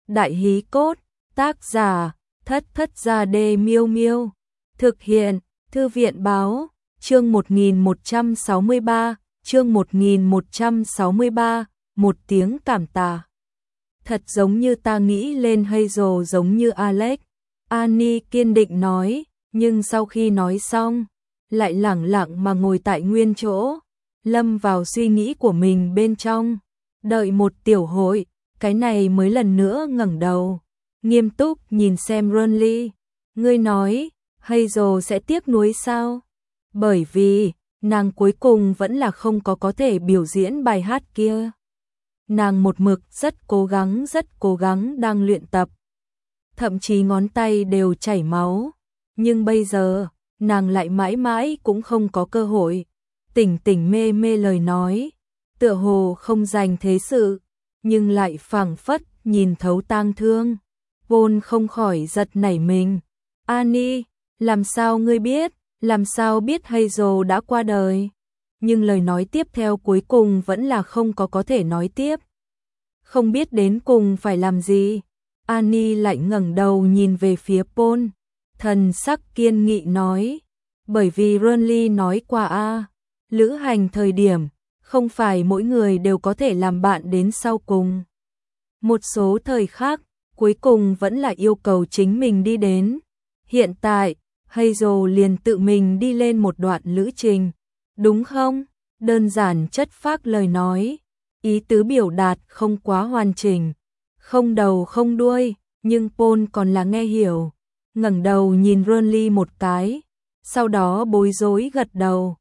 Đại hí cốt, tác giả, Thất Thất Gia Đê Miêu Miêu. Thực hiện, Thư viện báo, chương 1163, chương 1163, một tiếng cảm tạ. Thật giống như ta nghĩ lên Hazel giống như Alex, Annie kiên định nói, nhưng sau khi nói xong, lại lẳng lặng mà ngồi tại nguyên chỗ, lâm vào suy nghĩ của mình bên trong. Đợi một tiểu hội, cái này mới lần nữa ngẩng đầu, nghiêm túc nhìn xem Ronly. Ngươi nói, Hazel sẽ tiếc nuối sao? Bởi vì, nàng cuối cùng vẫn là không có thể biểu diễn bài hát kia. Nàng một mực rất cố gắng đang luyện tập. Thậm chí ngón tay đều chảy máu. Nhưng bây giờ, nàng lại mãi mãi cũng không có cơ hội. Tỉnh tỉnh mê mê lời nói, tựa hồ không dành thế sự, nhưng lại phảng phất nhìn thấu tang thương. Paul không khỏi giật nảy mình. Annie, làm sao ngươi biết? Làm sao biết Hazel đã qua đời? Nhưng lời nói tiếp theo cuối cùng vẫn là không có thể nói tiếp. Không biết đến cùng phải làm gì. Annie lại ngẩng đầu nhìn về phía Paul, thần sắc kiên nghị nói, bởi vì Ronly nói qua lữ hành thời điểm, không phải mỗi người đều có thể làm bạn đến sau cùng. Một số thời khắc, cuối cùng vẫn là yêu cầu chính mình đi đến. Hiện tại, Hazel liền tự mình đi lên một đoạn lữ trình, đúng không? Đơn giản chất phác lời nói, ý tứ biểu đạt không quá hoàn chỉnh, không đầu không đuôi, nhưng Paul còn là nghe hiểu. Ngẩng đầu nhìn Ronly một cái, sau đó bối rối gật đầu.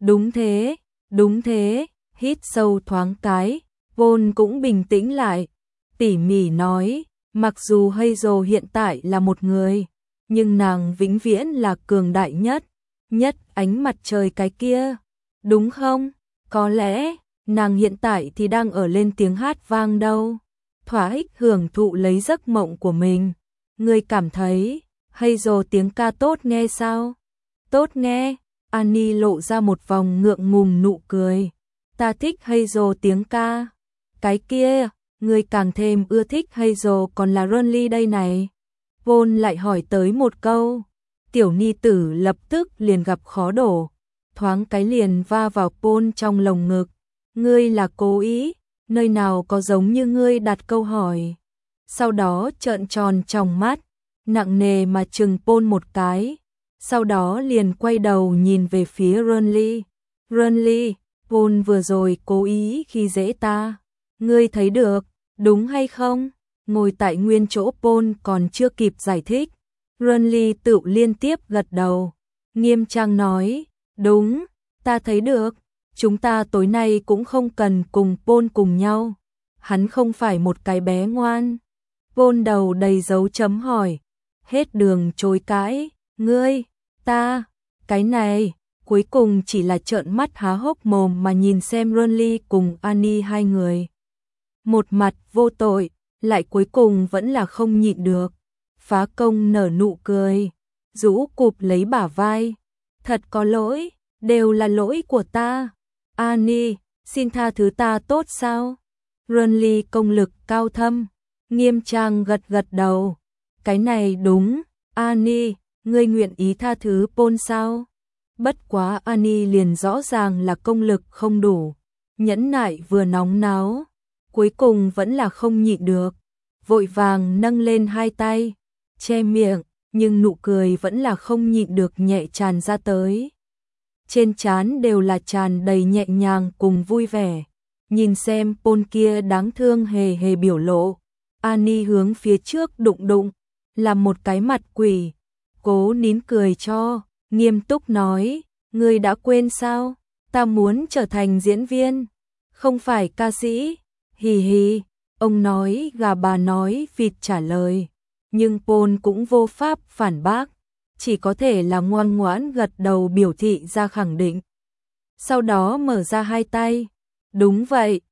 Đúng thế, hít sâu thoáng cái, Paul cũng bình tĩnh lại, tỉ mỉ nói, mặc dù Hazel hiện tại là một người, nhưng nàng vĩnh viễn là cường đại nhất ánh mặt trời cái kia, đúng không? Có lẽ, nàng hiện tại thì đang ở lên tiếng hát vang đâu, thỏa thích hưởng thụ lấy giấc mộng của mình. Ngươi cảm thấy, Hazel tiếng ca tốt nghe sao? Tốt nghe, Annie lộ ra một vòng ngượng ngùng nụ cười. Ta thích Hazel tiếng ca. Cái kia, ngươi càng thêm ưa thích Hazel còn là Ronly đây này. Paul lại hỏi tới một câu. Tiểu ni tử lập tức liền gặp khó đổ. Thoáng cái liền va vào Paul trong lồng ngực. Ngươi là cố ý, nơi nào có giống như ngươi đặt câu hỏi. Sau đó trợn tròn tròng mắt, nặng nề mà chừng Paul một cái. Sau đó liền quay đầu nhìn về phía Ronly. Ronly, Paul vừa rồi cố ý khi dễ ta. Ngươi thấy được, đúng hay không? Ngồi tại nguyên chỗ Paul còn chưa kịp giải thích. Ronly tự liên tiếp gật đầu. Nghiêm trang nói, đúng, ta thấy được. Chúng ta tối nay cũng không cần cùng Paul cùng nhau. Hắn không phải một cái bé ngoan. Paul đầu đầy dấu chấm hỏi. Hết đường chối cãi. Ngươi, ta, cái này, cuối cùng chỉ là trợn mắt há hốc mồm mà nhìn xem Ronly cùng Annie hai người. Một mặt vô tội, lại cuối cùng vẫn là không nhịn được. Phá công nở nụ cười, rũ cụp lấy bả vai. Thật có lỗi, đều là lỗi của ta. Annie, xin tha thứ ta tốt sao? Ronly công lực cao thâm, nghiêm trang gật đầu. Cái này đúng, Annie, ngươi nguyện ý tha thứ Paul sao? Bất quá Annie liền rõ ràng là công lực không đủ, nhẫn nại vừa nóng náo, cuối cùng vẫn là không nhịn được, vội vàng nâng lên hai tay, che miệng, nhưng nụ cười vẫn là không nhịn được nhẹ tràn ra tới. Trên trán đều là tràn đầy nhẹ nhàng cùng vui vẻ. Nhìn xem Paul kia đáng thương hề biểu lộ, Annie hướng phía trước đụng, làm một cái mặt quỷ, cố nín cười cho, nghiêm túc nói, ngươi đã quên sao? Ta muốn trở thành diễn viên, không phải ca sĩ. Hì hì, ông nói gà bà nói vịt trả lời, nhưng Paul cũng vô pháp phản bác, chỉ có thể là ngoan ngoãn gật đầu biểu thị ra khẳng định. Sau đó mở ra hai tay, đúng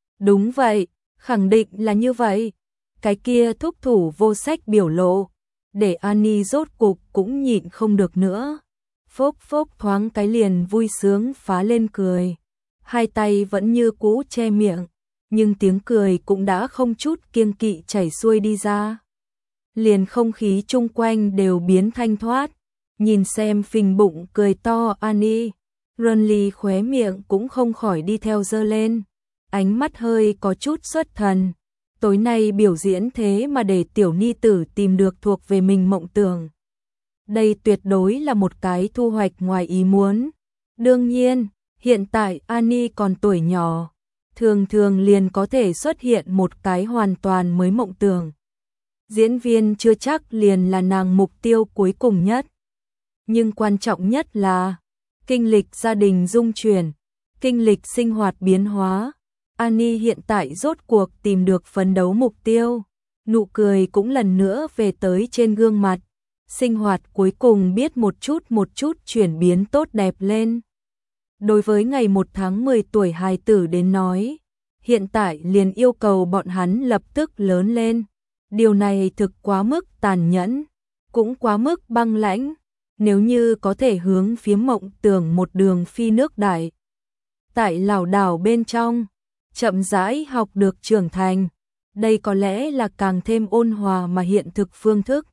vậy, khẳng định là như vậy. Cái kia thúc thủ vô sách biểu lộ, để Annie rốt cục cũng nhịn không được nữa. Phốc thoáng cái liền vui sướng phá lên cười. Hai tay vẫn như cũ che miệng, nhưng tiếng cười cũng đã không chút kiêng kỵ chảy xuôi đi ra. liền không khí chung quanh đều biến thanh thoát. Nhìn xem phình bụng cười to Annie, Renly khóe miệng cũng không khỏi đi theo giơ lên, ánh mắt hơi có chút xuất thần. Tối nay biểu diễn thế mà để tiểu ni tử tìm được thuộc về mình mộng tưởng. Đây tuyệt đối là một cái thu hoạch ngoài ý muốn. Đương nhiên, hiện tại Annie còn tuổi nhỏ, thường thường liền có thể xuất hiện một cái hoàn toàn mới mộng tưởng. Diễn viên chưa chắc liền là nàng mục tiêu cuối cùng nhất. Nhưng quan trọng nhất là kinh lịch gia đình dung chuyển, kinh lịch sinh hoạt biến hóa. Annie hiện tại rốt cuộc tìm được phấn đấu mục tiêu, nụ cười cũng lần nữa về tới trên gương mặt, sinh hoạt cuối cùng biết một chút chuyển biến tốt đẹp lên. Đối với ngày 1 tháng 10 tuổi hài tử đến nói, hiện tại liền yêu cầu bọn hắn lập tức lớn lên. Điều này thực quá mức tàn nhẫn, cũng quá mức băng lãnh. Nếu như có thể hướng phía mộng tưởng một đường phi nước đại, tại lảo đảo bên trong, chậm rãi học được trưởng thành, đây có lẽ là càng thêm ôn hòa mà hiện thực phương thức.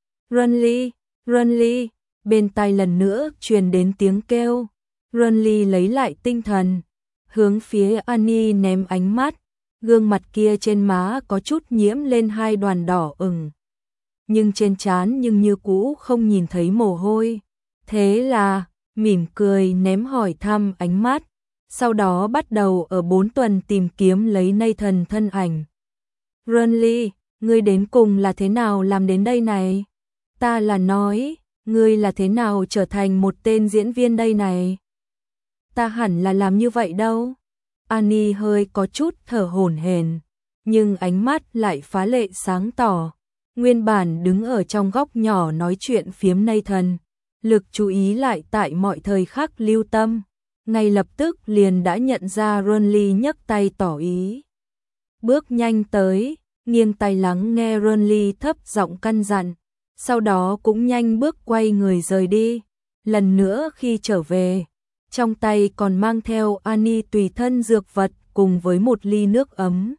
Renly, bên tai lần nữa truyền đến tiếng kêu. Renly lấy lại tinh thần, hướng phía Annie ném ánh mắt, gương mặt kia trên má có chút nhiễm lên 2 đoàn đỏ ửng. Nhưng trên trán nhưng như cũ không nhìn thấy mồ hôi. Thế là, mỉm cười ném hỏi thăm ánh mắt, sau đó bắt đầu ở 4 tuần tìm kiếm lấy Nathan thân ảnh. Renly, ngươi đến cùng là thế nào làm đến đây này? Ta là nói, ngươi là thế nào trở thành một tên diễn viên đây này? Ta hẳn là làm như vậy đâu. Annie hơi có chút thở hổn hển, nhưng ánh mắt lại phá lệ sáng tỏ. Nguyên bản đứng ở trong góc nhỏ nói chuyện phiếm Nathan, lực chú ý lại tại mọi thời khắc lưu tâm, ngay lập tức liền đã nhận ra Renly nhấc tay tỏ ý. Bước nhanh tới, nghiêng tai lắng nghe Renly thấp giọng căn dặn, sau đó cũng nhanh bước quay người rời đi. Lần nữa khi trở về, trong tay còn mang theo Annie tùy thân dược vật cùng với một ly nước ấm.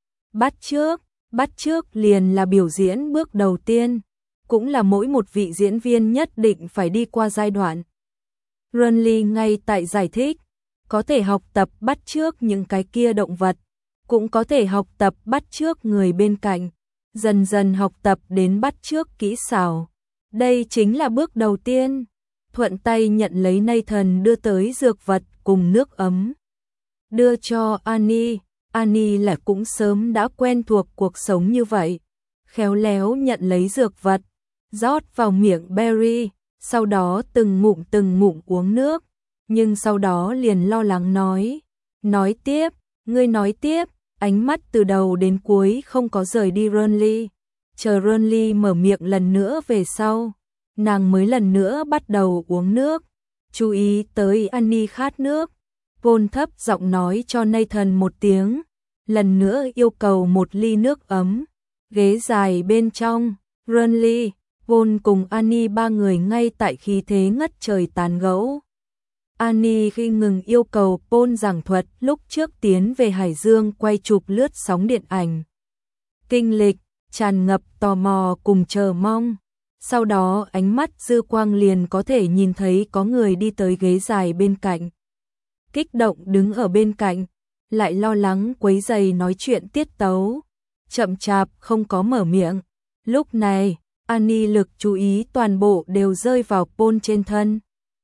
Bắt trước liền là biểu diễn bước đầu tiên, cũng là mỗi một vị diễn viên nhất định phải đi qua giai đoạn. Renly ngay tại giải thích, có thể học tập bắt chước những cái kia động vật, cũng có thể học tập bắt chước người bên cạnh, dần dần học tập đến bắt chước kỹ xảo. Đây chính là bước đầu tiên. Thuận tay nhận lấy Nathan đưa tới dược vật cùng nước ấm, đưa cho Annie. Annie là cũng sớm đã quen thuộc cuộc sống như vậy, khéo léo nhận lấy dược vật, rót vào miệng Berry, sau đó từng ngụm uống nước, nhưng sau đó liền lo lắng nói tiếp, ngươi nói tiếp, ánh mắt từ đầu đến cuối không có rời đi Renly. Chờ Renly mở miệng lần nữa về sau, nàng mới lần nữa bắt đầu uống nước, chú ý tới Annie khát nước. Paul thấp giọng nói cho Nathan một tiếng, lần nữa yêu cầu một ly nước ấm. Ghế dài bên trong, Renly, Paul cùng Annie 3 người ngay tại khí thế ngất trời tán gẫu. Annie khi ngừng yêu cầu Paul giảng thuật lúc trước tiến về Hải Dương quay chụp lướt sóng điện ảnh. Kinh lịch, tràn ngập tò mò cùng chờ mong. Sau đó ánh mắt dư quang liền có thể nhìn thấy có người đi tới ghế dài bên cạnh. Kích động đứng ở bên cạnh, lại lo lắng quấy rầy nói chuyện tiết tấu, chậm chạp không có mở miệng. Lúc này, Annie lực chú ý toàn bộ đều rơi vào Paul trên thân.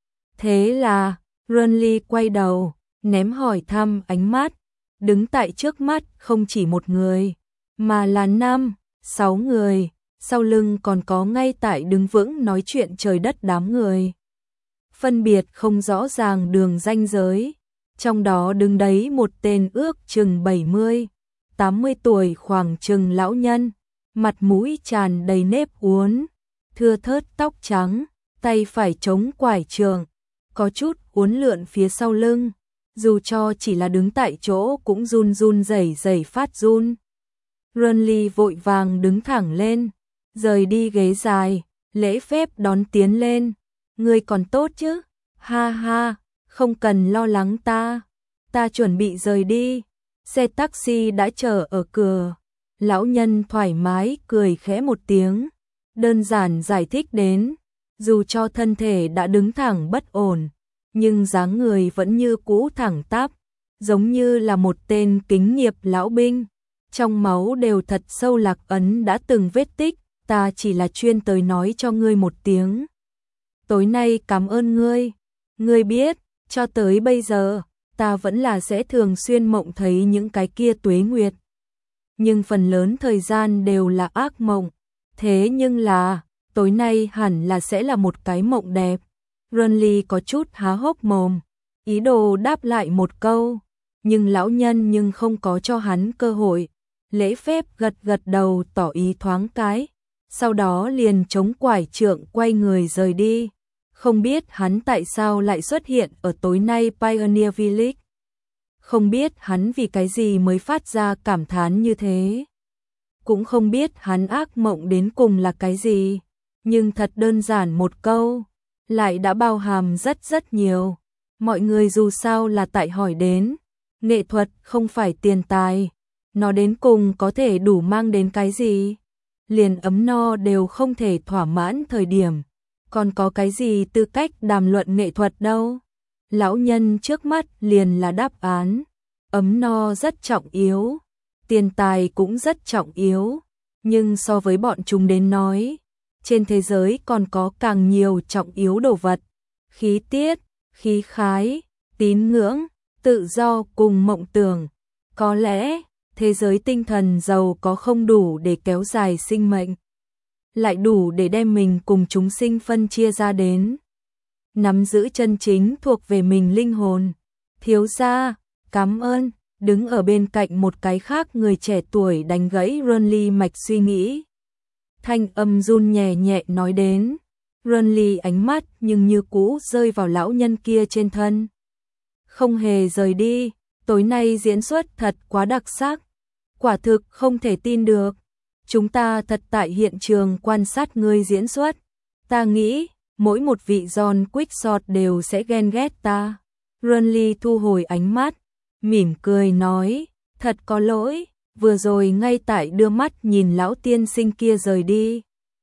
Thế là, Renly quay đầu, ném hỏi thăm ánh mắt, đứng tại trước mắt không chỉ một người, mà là 5, 6 người. Sau lưng còn có ngay tại đứng vững nói chuyện trời đất đám người. Phân biệt không rõ ràng đường ranh giới, trong đó đứng đấy một tên ước chừng 70, 80 tuổi khoảng chừng lão nhân, mặt mũi tràn đầy nếp uốn, thưa thớt tóc trắng, tay phải chống quải trường, có chút uốn lượn phía sau lưng, dù cho chỉ là đứng tại chỗ cũng run rẩy phát run. Renly vội vàng đứng thẳng lên, rời đi ghế dài, lễ phép đón tiến lên. Ngươi còn tốt chứ? Ha ha, không cần lo lắng ta chuẩn bị rời đi. Xe taxi đã chờ ở cửa. Lão nhân thoải mái cười khẽ một tiếng, đơn giản giải thích đến, dù cho thân thể đã đứng thẳng bất ổn, nhưng dáng người vẫn như cũ thẳng tắp, giống như là một tên kính nghiệp lão binh, trong máu đều thật sâu lạc ấn đã từng vết tích, ta chỉ là chuyên tới nói cho ngươi một tiếng. Tối nay cảm ơn ngươi, ngươi biết, cho tới bây giờ, ta vẫn là sẽ thường xuyên mộng thấy những cái kia tuế nguyệt. Nhưng phần lớn thời gian đều là ác mộng, thế nhưng là, tối nay hẳn là sẽ là một cái mộng đẹp. Renly có chút há hốc mồm, ý đồ đáp lại một câu, nhưng lão nhân nhưng không có cho hắn cơ hội, lễ phép gật gật đầu tỏ ý thoáng cái, sau đó liền chống quải trượng quay người rời đi. Không biết hắn tại sao lại xuất hiện ở tối nay Pioneer Village. Không biết hắn vì cái gì mới phát ra cảm thán như thế. Cũng không biết hắn ác mộng đến cùng là cái gì. Nhưng thật đơn giản một câu, lại đã bao hàm rất nhiều. Mọi người dù sao là tại hỏi đến, nghệ thuật không phải tiền tài, nó đến cùng có thể đủ mang đến cái gì. Liền ấm no đều không thể thỏa mãn thời điểm, còn có cái gì tư cách đàm luận nghệ thuật đâu. Lão nhân trước mắt liền là đáp án, ấm no rất trọng yếu, tiền tài cũng rất trọng yếu, nhưng so với bọn chúng đến nói, trên thế giới còn có càng nhiều trọng yếu đồ vật, khí tiết, khí khái, tín ngưỡng, tự do cùng mộng tưởng. Có lẽ, thế giới tinh thần giàu có không đủ để kéo dài sinh mệnh, lại đủ để đem mình cùng chúng sinh phân chia ra đến. Nắm giữ chân chính thuộc về mình linh hồn. Thiếu gia, cảm ơn, đứng ở bên cạnh một cái khác người trẻ tuổi đánh gãy Renly mạch suy nghĩ. Thanh âm run nhẹ nhẹ nói đến, Renly ánh mắt nhưng như cũ rơi vào lão nhân kia trên thân. Không hề rời đi, tối nay diễn xuất thật quá đặc sắc, quả thực không thể tin được. Chúng ta thật tại hiện trường quan sát ngươi diễn xuất, ta nghĩ mỗi một vị John Quickshot đều sẽ ghen ghét ta. Renly thu hồi ánh mắt, mỉm cười nói, thật có lỗi, vừa rồi ngay tại đưa mắt nhìn lão tiên sinh kia rời đi.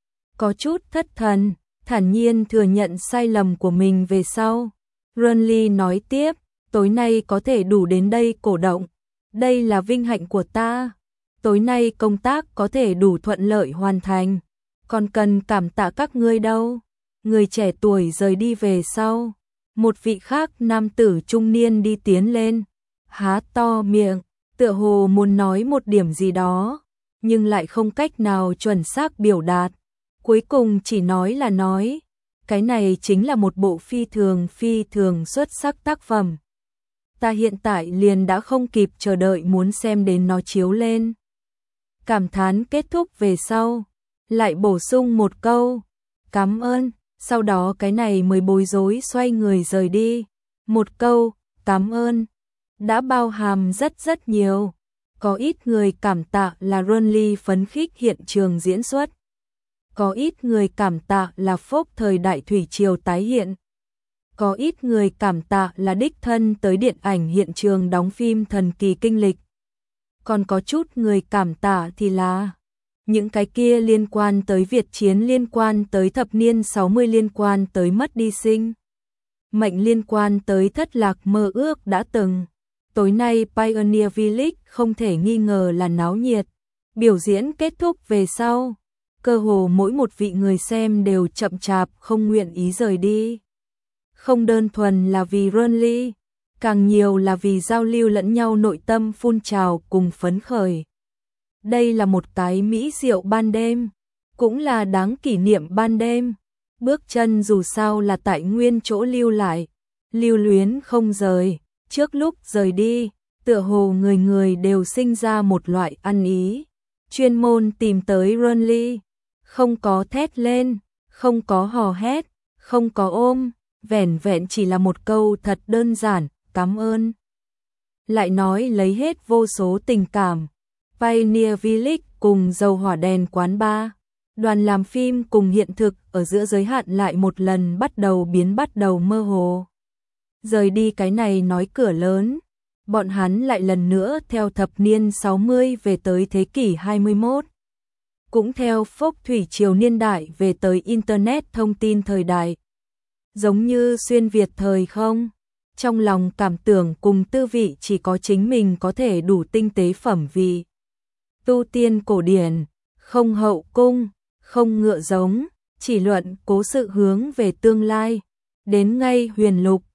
Có chút thất thần, thản nhiên thừa nhận sai lầm của mình về sau. Renly nói tiếp, tối nay có thể đủ đến đây cổ động, đây là vinh hạnh của ta. Tối nay công tác có thể đủ thuận lợi hoàn thành, còn cần cảm tạ các ngươi đâu. Người trẻ tuổi rời đi về sau, một vị khác nam tử trung niên đi tiến lên, há to miệng, tựa hồ muốn nói một điểm gì đó, nhưng lại không cách nào chuẩn xác biểu đạt, cuối cùng chỉ nói là nói, cái này chính là một bộ phi thường xuất sắc tác phẩm. Ta hiện tại liền đã không kịp chờ đợi muốn xem đến nó chiếu lên. Cảm thán kết thúc về sau, lại bổ sung một câu, cảm ơn, sau đó cái này mới bối rối xoay người rời đi. Một câu, cảm ơn, đã bao hàm rất nhiều. Có ít người cảm tạ là Renly phấn khích hiện trường diễn xuất. Có ít người cảm tạ là phốc thời đại thủy triều tái hiện. Có ít người cảm tạ là đích thân tới điện ảnh hiện trường đóng phim thần kỳ kinh lịch. Còn có chút người cảm tạ thì là những cái kia liên quan tới Việt chiến, liên quan tới thập niên 60, liên quan tới mất đi sinh mệnh, liên quan tới thất lạc mơ ước đã từng. Tối nay Pioneer Village không thể nghi ngờ là náo nhiệt. Biểu diễn kết thúc về sau, cơ hồ mỗi một vị người xem đều chậm chạp không nguyện ý rời đi. Không đơn thuần là vì Renly, càng nhiều là vì giao lưu lẫn nhau nội tâm phun trào cùng phấn khởi. Đây là một cái mỹ diệu ban đêm, cũng là đáng kỷ niệm ban đêm. Bước chân dù sao là tại nguyên chỗ lưu lại, lưu luyến không rời. Trước lúc rời đi, tựa hồ người người đều sinh ra một loại ăn ý, chuyên môn tìm tới Renly, không có thét lên, không có hò hét, không có ôm, vẻn vẹn chỉ là một câu thật đơn giản, cảm ơn. Lại nói lấy hết vô số tình cảm. Pioneer Village cùng dầu hỏa đèn quán bar, đoàn làm phim cùng hiện thực ở giữa giới hạn lại một lần bắt đầu mơ hồ. Rời đi cái này nói cửa lớn, bọn hắn lại lần nữa theo thập niên 60 về tới thế kỷ 21. Cũng theo phốc thủy triều niên đại về tới Internet thông tin thời đại. Giống như xuyên Việt thời không? Trong lòng cảm tưởng cùng tư vị chỉ có chính mình có thể đủ tinh tế phẩm vị. Tu tiên cổ điển, không hậu cung, không ngựa giống, chỉ luận cố sự hướng về tương lai. Đến ngay huyền lục,